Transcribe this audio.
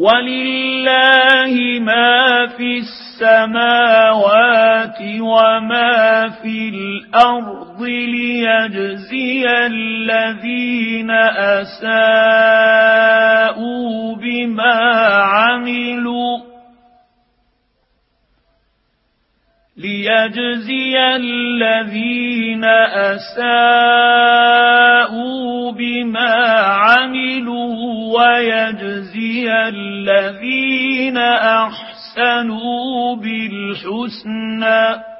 ولله ما في السماوات وما في الأرض ليجزي الذين أساءوا بما عملوا ويجزي الذين أحسنوا بالحسنى